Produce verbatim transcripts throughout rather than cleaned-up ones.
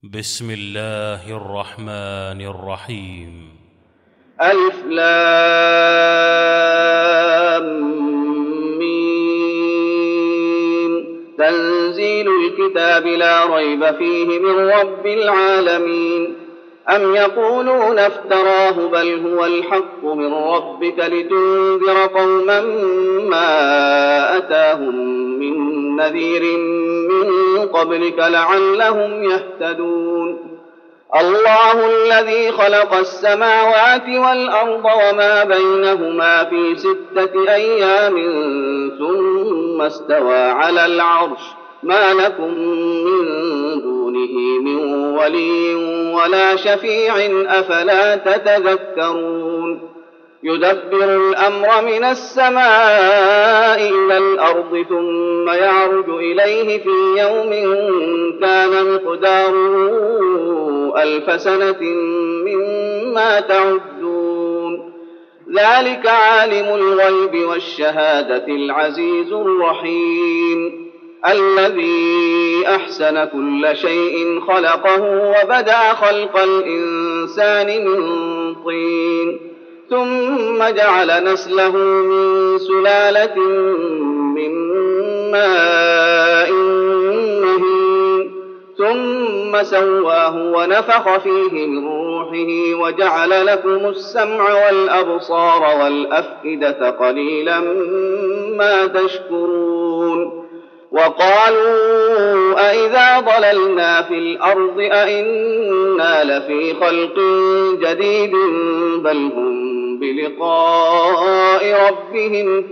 بسم الله الرحمن الرحيم. ألف لام ميم. تنزيل الكتاب لا ريب فيه من رب العالمين. أم يقولون افتراه بل هو الحق من ربك لتنذر قوما ما أتاهم من نذير من قبلك لعلهم يهتدون. الله الذي خلق السماوات والأرض وما بينهما في ستة أيام ثم استوى على العرش ما لكم من دونه من ولي ولا شفيع أفلا تتذكرون. يدبر الأمر من السماء إلى الأرض ثم يعرج إليه في يوم كان مقداره ألف سنة مما تعدون. ذلك عالم الغيب والشهادة العزيز الرحيم الذي أحسن كل شيء خلقه وبدأ خلق الإنسان من طين ثم جعل نسله من سلالة من ماء مهين ثم سواه ونفخ فيه من روحه وجعل لكم السمع والأبصار والأفئدة قليلا ما تشكرون. وقالوا أئذا ضللنا في الأرض أئنا لفي خلق جديد بل هم بلقاء ربهم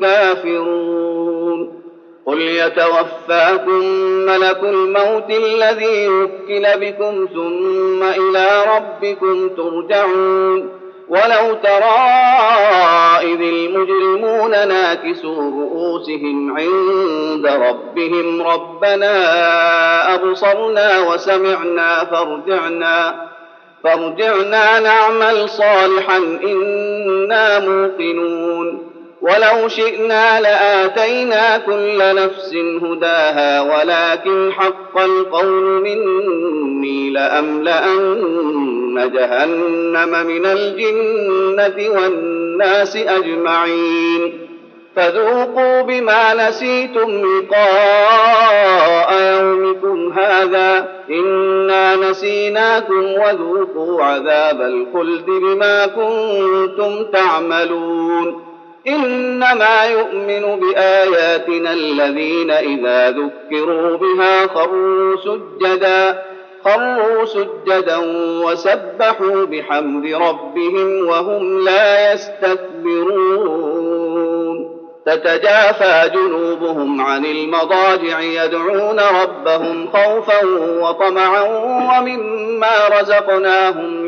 كافرون. قل يتوفاكم ملك الموت الذي وكل بكم ثم إلى ربكم ترجعون. ولو ترى إذ المجرمون ناكسوا رؤوسهم عند ربهم ربنا أبصرنا وسمعنا فارجعنا فارجعنا نعمل صالحا إنا موقنون. ولو شئنا لآتينا كل نفس هداها ولكن حق القول مني لأملأن جهنم من الجنة والناس أجمعين. فذوقوا بما نسيتم لقاء يومكم هذا إنا نسيناكم وذوقوا عذاب الخلد بما كنتم تعملون. إنما يؤمن بآياتنا الذين إذا ذكروا بها خروا سجدا خروا سجدا وسبحوا بحمد ربهم وهم لا يستكبرون. تتجافى جنوبهم عن المضاجع يدعون ربهم خوفا وطمعا ومما رزقناهم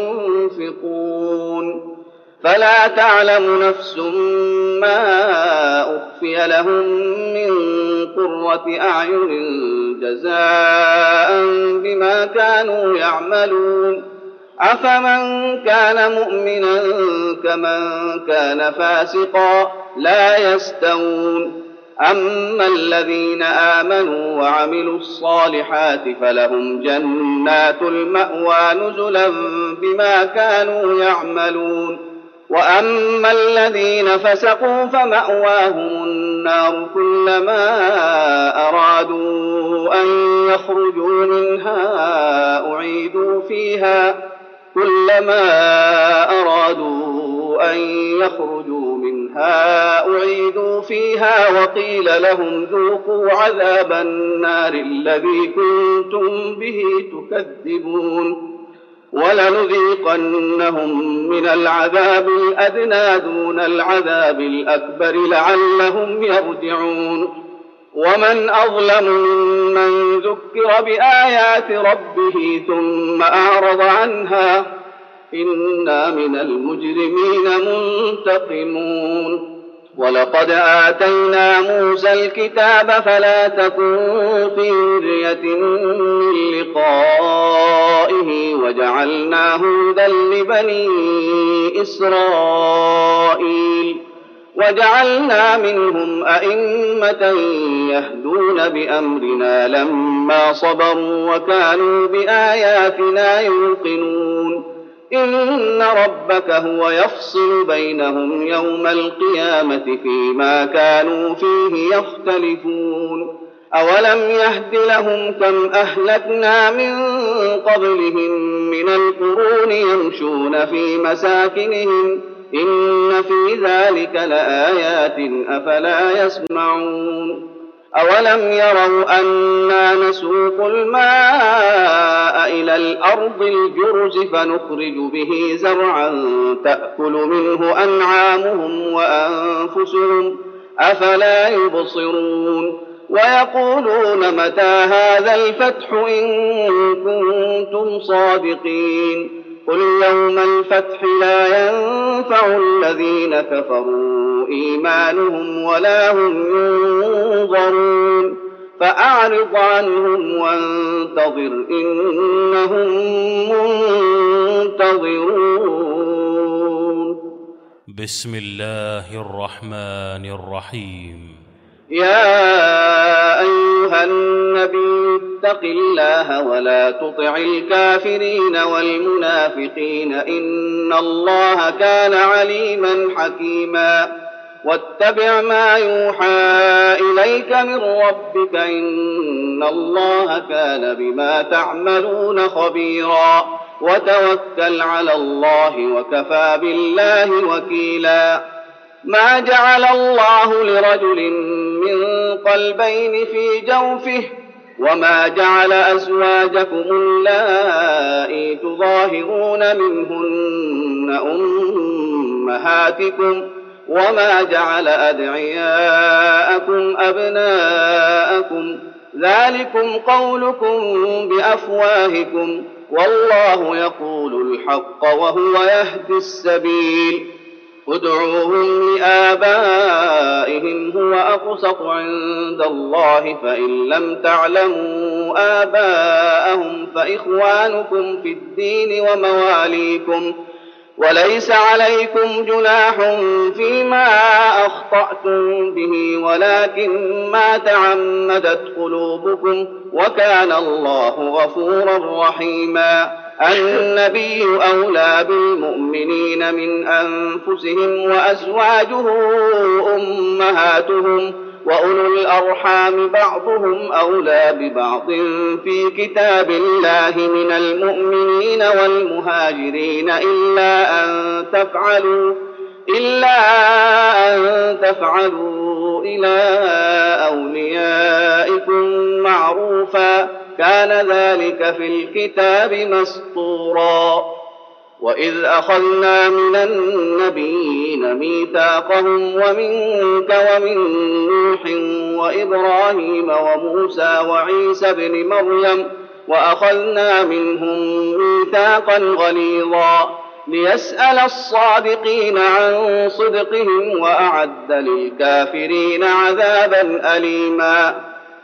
ينفقون. فلا تعلم نفس ما أخفي لهم من قرة أعين جزاء بما كانوا يعملون. أفمن كان مؤمنا كمن كان فاسقا لا يستوون. أما الذين آمنوا وعملوا الصالحات فلهم جنات المأوى نزلا بما كانوا يعملون. وأما الذين فسقوا فمأواهم النار كلما أرادوا أن يخرجوا منها أعيدوا فيها كلما أرادوا أن يخرجوا منها أعيدوا فيها وقيل لهم ذوقوا عذاب النار الذي كنتم به تكذبون. ولنذيقنهم من العذاب الأدنى دون العذاب الأكبر لعلهم يرجعون. ومن أظلم ممن ذكر بآيات ربه ثم أعرض عنها إنا من المجرمين منتقمون. ولقد آتينا موسى الكتاب فلا تكن في مرية من لقائه وجعلناه هدى لبني إسرائيل. وجعلنا منهم أئمة يهدون بأمرنا لما صبروا وكانوا بآياتنا يوقنون إن ربك هو يفصل بينهم يوم القيامة فيما كانوا فيه يختلفون أولم يهد لهم كم أهلكنا من قبلهم من القرون يمشون في مساكنهم إن في ذلك لآيات أفلا يسمعون أولم يروا أنا نسوق الماء إلى الأرض الجرز فنخرج به زرعا تأكل منه أنعامهم وأنفسهم أفلا يبصرون ويقولون متى هذا الفتح إن كنتم صادقين قل يوم الفتح لا ينفع الذين كفروا إيمانهم ولا هم ينظرون فأعرض عنهم وانتظر إنهم منتظرون. بسم الله الرحمن الرحيم. يا أيها النبي اتق الله ولا تطع الكافرين والمنافقين إن الله كان عليما حكيما واتبع ما يوحى إليك من ربك إن الله كان بما تعملون خبيرا وتوكل على الله وكفى بالله وكيلا. ما جعل الله لرجل من قلبين في جوفه وما جعل أزواجكم اللائي تظاهرون منهن أمهاتكم وما جعل أدعياءكم أبناءكم ذلكم قولكم بأفواهكم والله يقول الحق وهو يهدي السبيل ادعوهم لآبائهم هو أقسط عند الله فإن لم تعلموا آباءهم فإخوانكم في الدين ومواليكم وليس عليكم جناح فيما أخطأتم به ولكن ما تعمدت قلوبكم وكان الله غفورا رحيما. النبي أولى بالمؤمنين من أنفسهم وأزواجه أمهاتهم وأولو الأرحام بعضهم أولى ببعض في كتاب الله من المؤمنين والمهاجرين إلا أن تفعلوا إلا أن تفعلوا إلى أوليائكم معروفا كان ذلك في الكتاب مسطورا. وإذ أخذنا من النبيين ميثاقهم ومنك ومن نوح وإبراهيم وموسى وعيسى ابن مريم وأخذنا منهم ميثاقا غليظا ليسأل الصادقين عن صدقهم وأعد للكافرين عذابا أليما.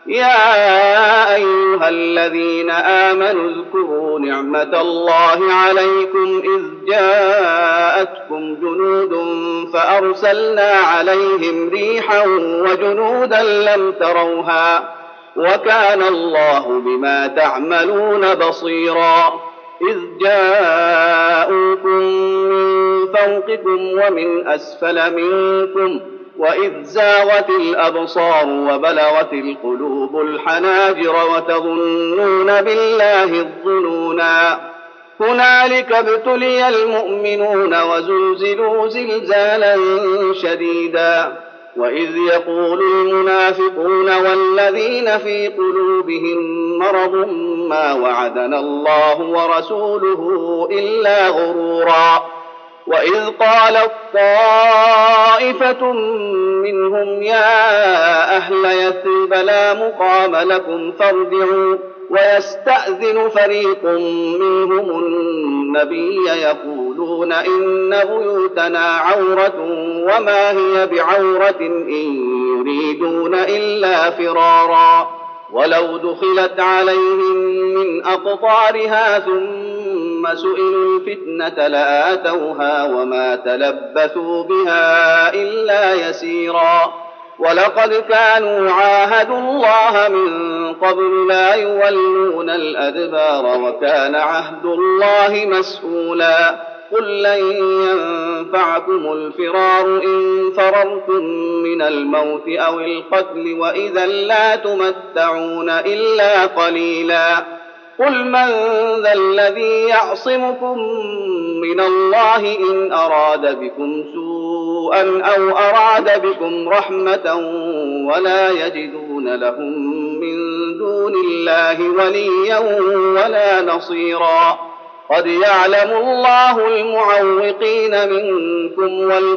يا أيها الذين آمنوا اذكروا نعمة الله عليكم إذ جاءتكم جنود فأرسلنا عليهم ريحا وجنودا لم تروها وكان الله بما تعملون بصيرا. إذ جاءوكم من فوقكم ومن أسفل منكم وإذ زاغت الأبصار وبلغت القلوب الحناجر وتظنون بالله الظنونا هنالك ابتلي المؤمنون وزلزلوا زلزالا شديدا. وإذ يقول المنافقون والذين في قلوبهم مرض ما وعدنا الله ورسوله إلا غرورا. وإذ قالت طائفة منهم يا أهل يثرب لا مقام لكم فارجعوا ويستأذن فريق منهم النبي يقولون إن بيوتنا عورة وما هي بعورة إن يريدون إلا فرارا ولو دخلت عليهم من أقطارها ثم ثم سئلوا الفتنة لآتوها وما تلبثوا بها إلا يسيرا ولقد كانوا عاهدوا الله من قبل لا يولون الأدبار وكان عهد الله مسؤولا قل لن ينفعكم الفرار إن فررتم من الموت أو القتل وإذا لا تمتعون إلا قليلا قل من ذا الذي يعصمكم من الله إن أراد بكم سوءا أو أراد بكم رحمة ولا يجدون لهم من دون الله وليا ولا نصيرا قد يعلم الله المعوقين منكم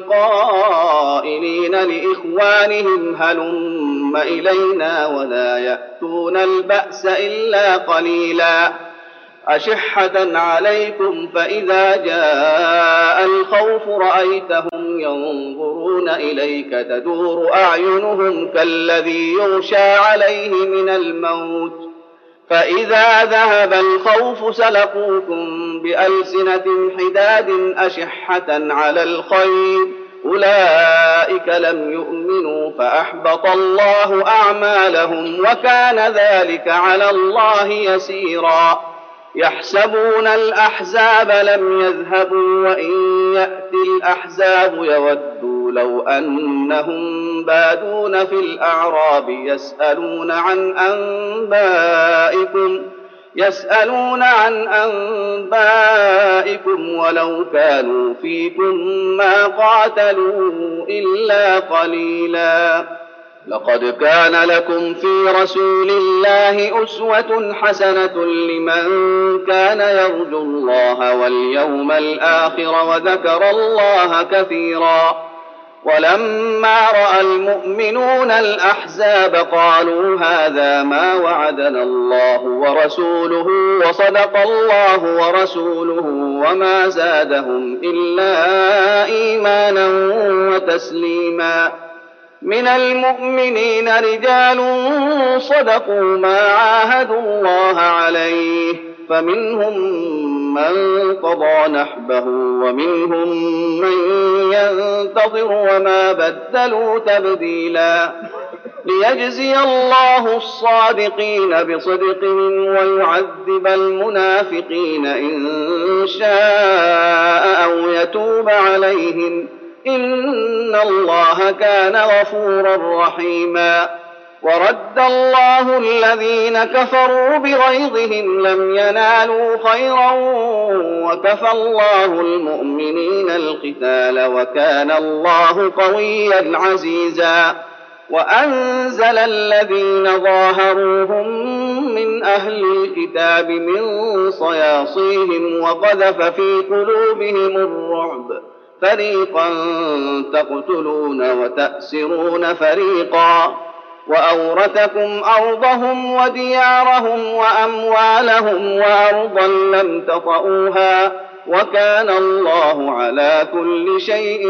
والقائلين لإخوانهم هلم إلينا ولا يأتون البأس إلا قليلا أشحة عليكم فإذا جاء الخوف رأيتهم ينظرون إليك تدور أعينهم كالذي يغشى عليه من الموت فإذا ذهب الخوف سلقوكم بألسنة حداد أشحة على الخير أولئك لم يؤمنوا فأحبط الله أعمالهم وكان ذلك على الله يسيرا يحسبون الأحزاب لم يذهبوا وإن يأتي الأحزاب يودوا لو أنهم بادون في الأعراب يسألون عن أنبائكم يسألون عن أنبائكم ولو كانوا فيكم ما قاتلوا إلا قليلا لقد كان لكم في رسول الله أسوة حسنة لمن كان يرجو الله واليوم الآخر وذكر الله كثيرا ولما رأى المؤمنون الأحزاب قالوا هذا ما وعدنا الله ورسوله وصدق الله ورسوله وما زادهم إلا إيمانا وتسليما من المؤمنين رجال صدقوا ما عاهدوا الله عليه فمنهم من قضى نحبه ومنهم من ينتظر وما بدلوا تبديلا ليجزي الله الصادقين بصدقهم ويعذب المنافقين إن شاء أو يتوب عليهم إن الله كان غفورا رحيما ورد الله الذين كفروا بغيظهم لم ينالوا خيرا وكفى الله المؤمنين القتال وكان الله قويا عزيزا وأنزل الذين ظاهروهم من أهل الكتاب من صياصيهم وقذف في قلوبهم الرعب فريقا تقتلون وتأسرون فريقا وأورثكم أرضهم وديارهم وأموالهم وأرضا لم تطئوها وكان الله على كل شيء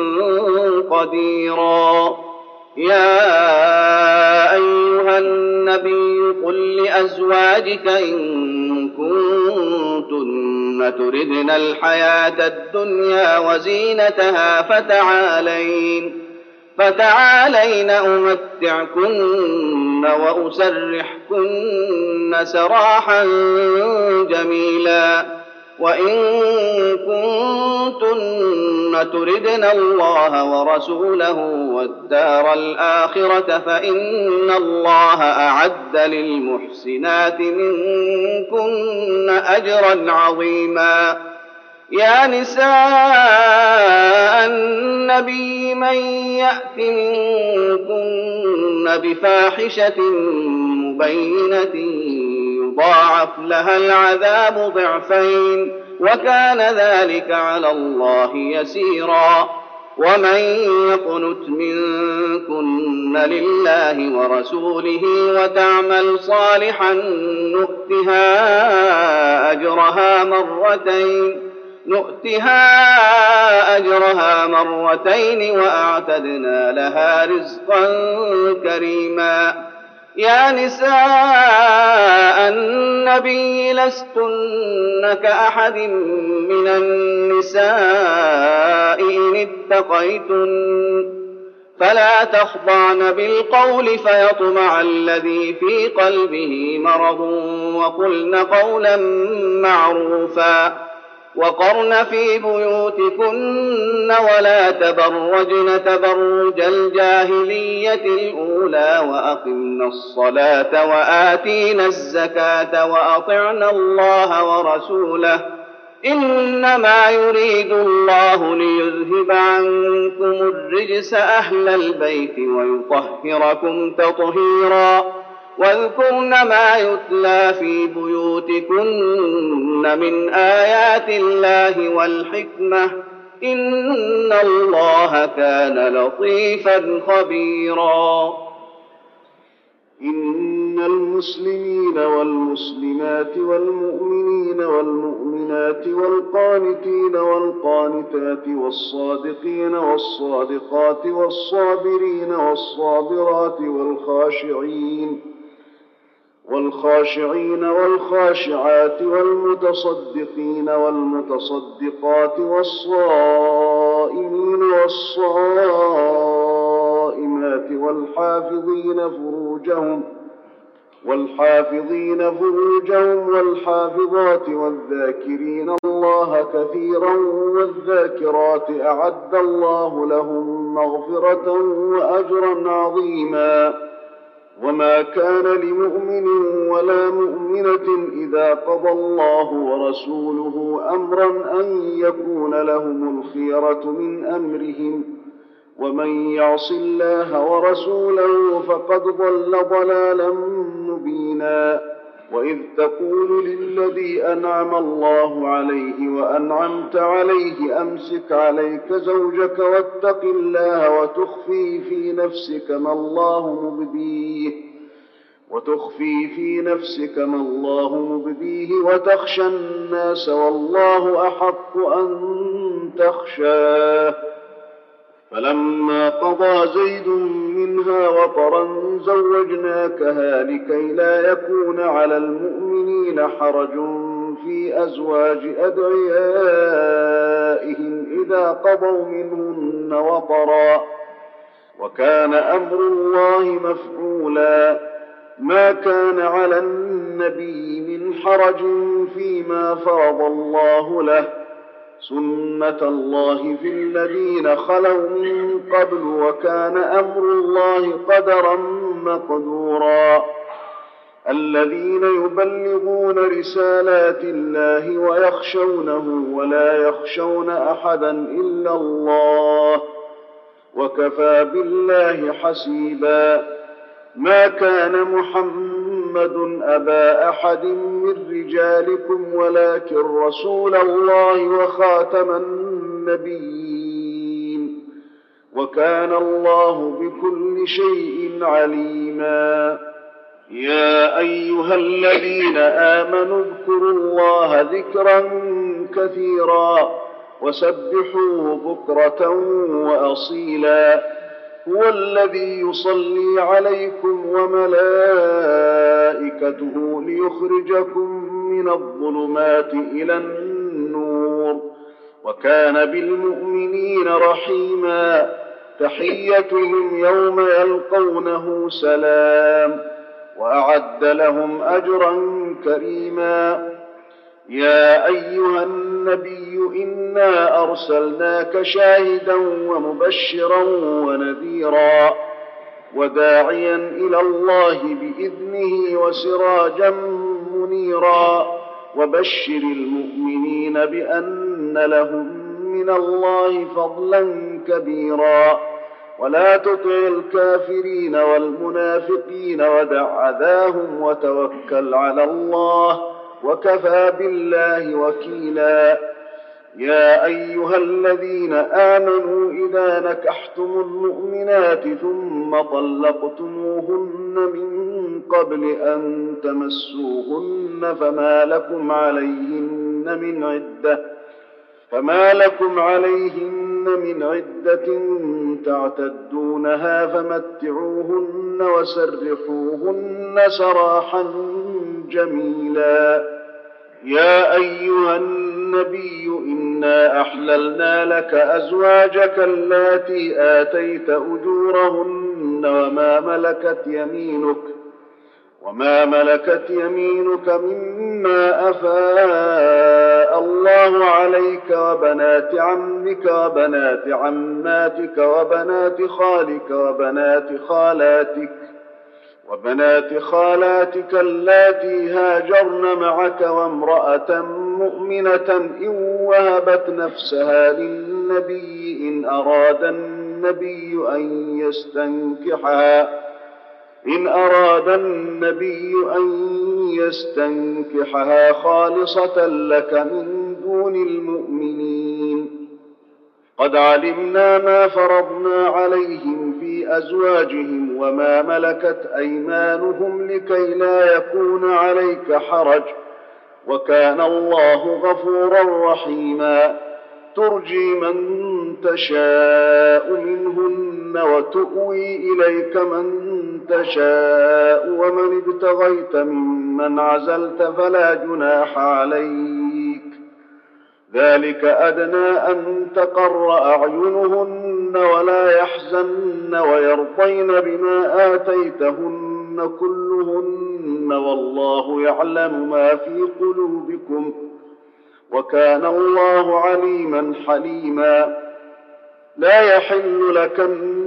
قديرا يا أيها النبي قل لأزواجك إن كنتن تردن الحياة الدنيا وزينتها فتعالين فتعالين أمتعكن وأسرحكن سراحا جميلا وإن كنتن تردن الله ورسوله والدار الآخرة فإن الله أعد للمحسنات منكن أجرا عظيما يا نساء النبي من يأت منكن بفاحشة مبينة يضاعف لها العذاب ضعفين وكان ذلك على الله يسيرا ومن يقنت منكن لله ورسوله وتعمل صالحا نؤتها أجرها مرتين نؤتها أجرها مرتين وأعتدنا لها رزقا كريما يا نساء النبي النبي لستن كأحد من النساء إن اتقيتن فلا تخضعن بالقول فيطمع الذي في قلبه مرض وقلن قولا معروفا وقرن في بيوتكن ولا تبرجن تبرج الجاهلية الأولى وأقمن الصلاة وآتينا الزكاة وأطعنا الله ورسوله إنما يريد الله ليذهب عنكم الرجس أهل البيت ويطهركم تطهيرا واذكرن ما يتلى في بيوتكن من آيات الله والحكمة إن الله كان لطيفا خبيرا. إن المسلمين والمسلمات والمؤمنين والمؤمنات والقانتين والقانتات والصادقين والصادقات والصابرين والصابرات والخاشعين والخاشعين والخاشعات والمتصدقين والمتصدقات والصائمين والصائمات والحافظين فروجهم والحافظين فروجهم والحافظات والذاكرين الله كثيرا والذاكرات أعد الله لهم مغفرة وأجرا عظيما. وما كان لمؤمن ولا مؤمنة إذا قضى الله ورسوله أمرا أن يكون لهم الخيرة من أمرهم ومن يعص الله ورسوله فقد ضل ضلالا مبينا. وإذ تقول للذي أنعم الله عليه وأنعمت عليه أمسك عليك زوجك واتق الله وتخفي في نفسك ما الله مبديه وتخفي في نفسك ما الله مبديه وتخشى الناس والله أحق أن تخشاه. فلما قضى زيد منها وطرا زوجناكها لكي لا يكون على المؤمنين حرج في أزواج أدعيائهم إذا قضوا منهن وطرا وكان أمر الله مفعولا. ما كان على النبي من حرج فيما فرض الله له سنة الله في الذين خلوا من قبل وكان أمر الله قدرا مقدورا. الذين يبلغون رسالات الله ويخشونه ولا يخشون أحدا إلا الله وكفى بالله حسيبا. ما كان محمد أبا أحد من رجالكم ولكن رسول الله وخاتم النبيين وكان الله بكل شيء عليما. يا أيها الذين آمنوا اذكروا الله ذكرا كثيرا وسبحوه بكرة وأصيلا. هو الذي يصلي عليكم وملائكته ليخرجكم من الظلمات إلى النور وكان بالمؤمنين رحيما. تحيتهم يوم يلقونه سلام وأعد لهم أجرا كريما. يا أيها النبي إنا أرسلناك شاهدا ومبشرا ونذيرا وداعيا إلى الله بإذنه وسراجا منيرا. وبشر المؤمنين بأن لهم من الله فضلا كبيرا. ولا تطع الكافرين والمنافقين ودع أذاهم وتوكل على الله وكفى بالله وكيلا. يا أيها الذين آمنوا إذا نكحتم المؤمنات ثم طلقتموهن من قبل أن تمسوهن فما لكم عليهن من عدة فما لكم عليهن من عدة تعتدونها فمتعوهن وسرحوهن سراحا جميلا. يا أيها النبي إنا أحللنا لك أزواجك اللاتي آتيت أجورهن وما ملكت يمينك وما ملكت يمينك مما أفاء الله عليك وبنات عمك وبنات عماتك وبنات خالك وبنات خالاتك وبنات خالاتك اللاتي هاجرن معك وامرأة مؤمنة إن وهبت نفسها للنبي إن أراد النبي أن يستنكحها إن أراد النبي أن يستنكحها خالصة لك من دون المؤمنين. قد علمنا ما فرضنا عليهم في أزواجهم وما ملكت أيمانهم لكي لا يكون عليك حرج، وكان الله غفورا رحيما. ترجي من تشاء منهن وتؤوي إليك من تشاء ومن ابتغيت ممن عزلت فلا جناح عليك. ذلك أدنى أن تقر أعينهن ولا يحزن ويرضين بما آتيتهن كلهن والله يعلم ما في قلوبكم وكان الله عليما حليما. لا يحل لك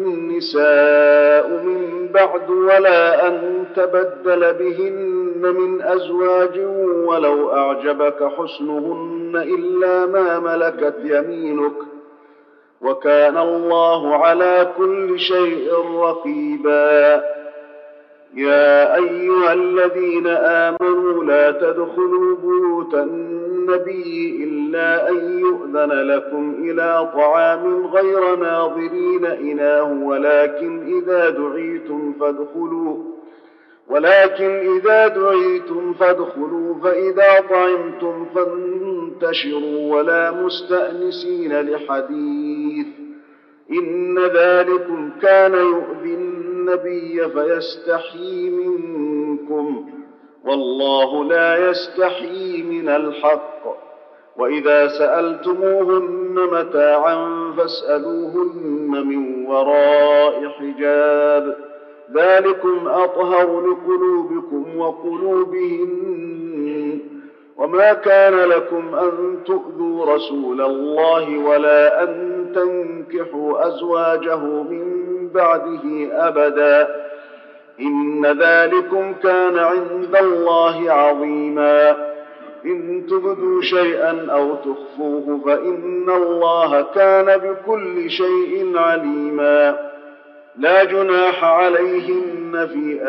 النساء من بعد ولا أن تبدل بهن من أزواج ولو أعجبك حسنهن إلا ما ملكت يمينك وكان الله على كل شيء رقيبا. يا أيها الذين آمنوا لا تدخلوا بيوت النبي إلا أن يؤذن لكم إلى طعام غير ناظرين إناه ولكن إذا دعيتم فادخلوا ولكن إذا دعيتم فادخلوا فإذا طعمتم فانتشروا ولا مستأنسين لحديث إن ذلكم كان يؤذي النبي فيستحيي منكم والله لا يستحيي من الحق. وإذا سألتموهن متاعا فاسألوهن من وراء حجاب ذلكم أطهر لقلوبكم وقلوبهن. وما كان لكم أن تؤذوا رسول الله ولا أن تنكحوا أزواجه من بعده أبدا إن ذلكم كان عند الله عظيما. إن تبدوا شيئا أو تخفوه فإن الله كان بكل شيء عليما. لا جناح عليهن في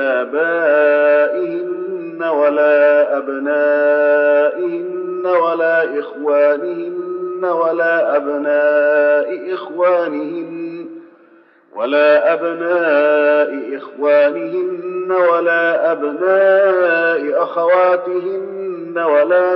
آبائهن ولا أبنائهن ولا إخوانهن ولا أبناء إخوانهن ولا أبناء إخوانهن ولا أبناء أخواتهن ولا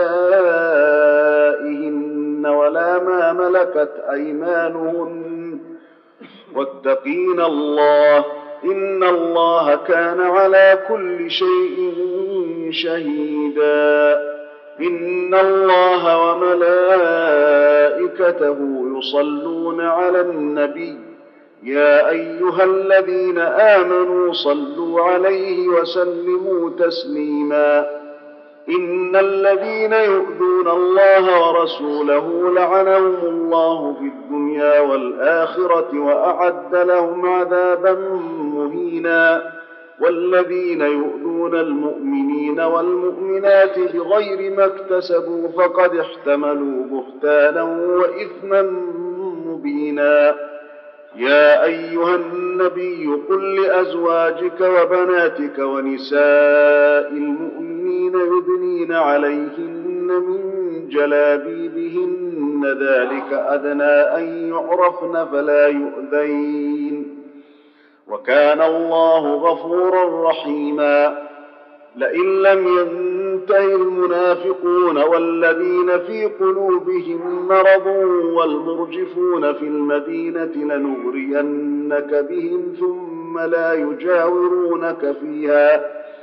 نسائهن ولا ما ملكت أيمانهن واتقين الله إن الله كان على كل شيء شهيدا. إن الله وملائكته يصلون على النبي يا أيها الذين آمنوا صلوا عليه وسلموا تسليما. إن الذين يؤذون الله ورسوله لعنهم الله في الدنيا والآخرة وأعد لهم عذابا مهينا. والذين يؤذون المؤمنين والمؤمنات بغير ما اكتسبوا فقد احتملوا بهتانا وإثما مبينا. يا أيها النبي قل لأزواجك وبناتك ونساء المؤمنين يدنين عليهن من جلابيبهن ذلك أدنى أن يعرفن فلا يؤذين وكان الله غفورا رحيما. لئن لم ينته المنافقون والذين في قلوبهم مرض والمرجفون في المدينة لنغرينك بهم ثم لا يجاورونك فيها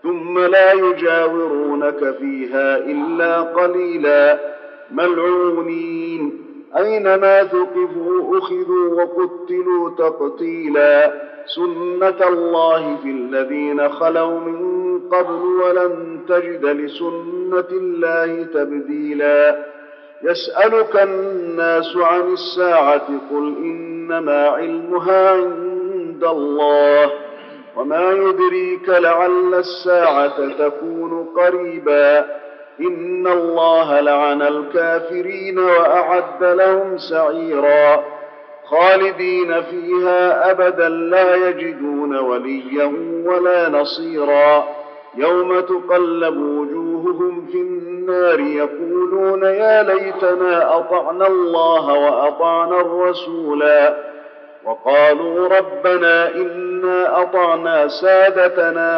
ثم لا يجاورونك فيها إلا قليلا ملعونين أينما ثقفوا أخذوا وقتلوا تقتيلا سنة الله في الذين خلوا من قبل ولن تجد لسنة الله تبديلا يسألك الناس عن الساعة قل إنما علمها عند الله وما يدريك لعل الساعة تكون قريبا إن الله لعن الكافرين وأعد لهم سعيرا خالدين فيها أبدا لا يجدون وليا ولا نصيرا يوم تقلب وجوههم في النار يقولون يا ليتنا أطعنا الله وأطعنا الرسولا وقالوا ربنا إنا أطعنا سادتنا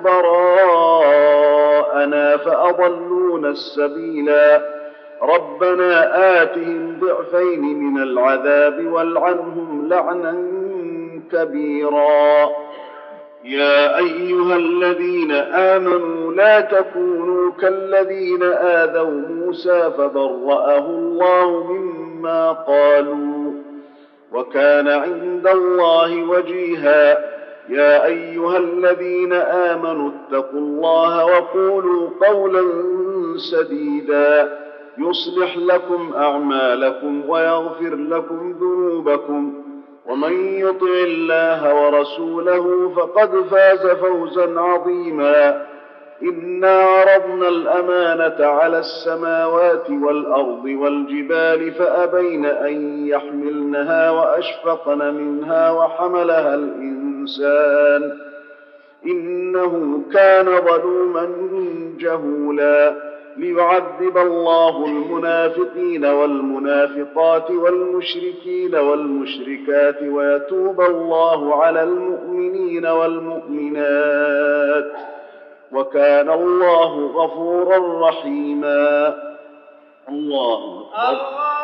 وكبراءنا فأضلونا السبيلا ربنا آتهم ضعفين من العذاب والعنهم لعنا كبيرا يا أيها الذين آمنوا لا تكونوا كالذين آذوا موسى فبرأه الله مما قالوا وكان عند الله وجيها يا أيها الذين آمنوا اتقوا الله وقولوا قولا سديدا يصلح لكم أعمالكم ويغفر لكم ذنوبكم ومن يطع الله ورسوله فقد فاز فوزا عظيما إنا عرضنا الأمانة على السماوات والأرض والجبال فأبين أن يحملنها وأشفقن منها وحملها الإنسان إنه كان ظلوما جهولا ليعذب الله المنافقين والمنافقات والمشركين والمشركات ويتوب الله على المؤمنين والمؤمنات وكان الله غفورا رحيما الله أكبر.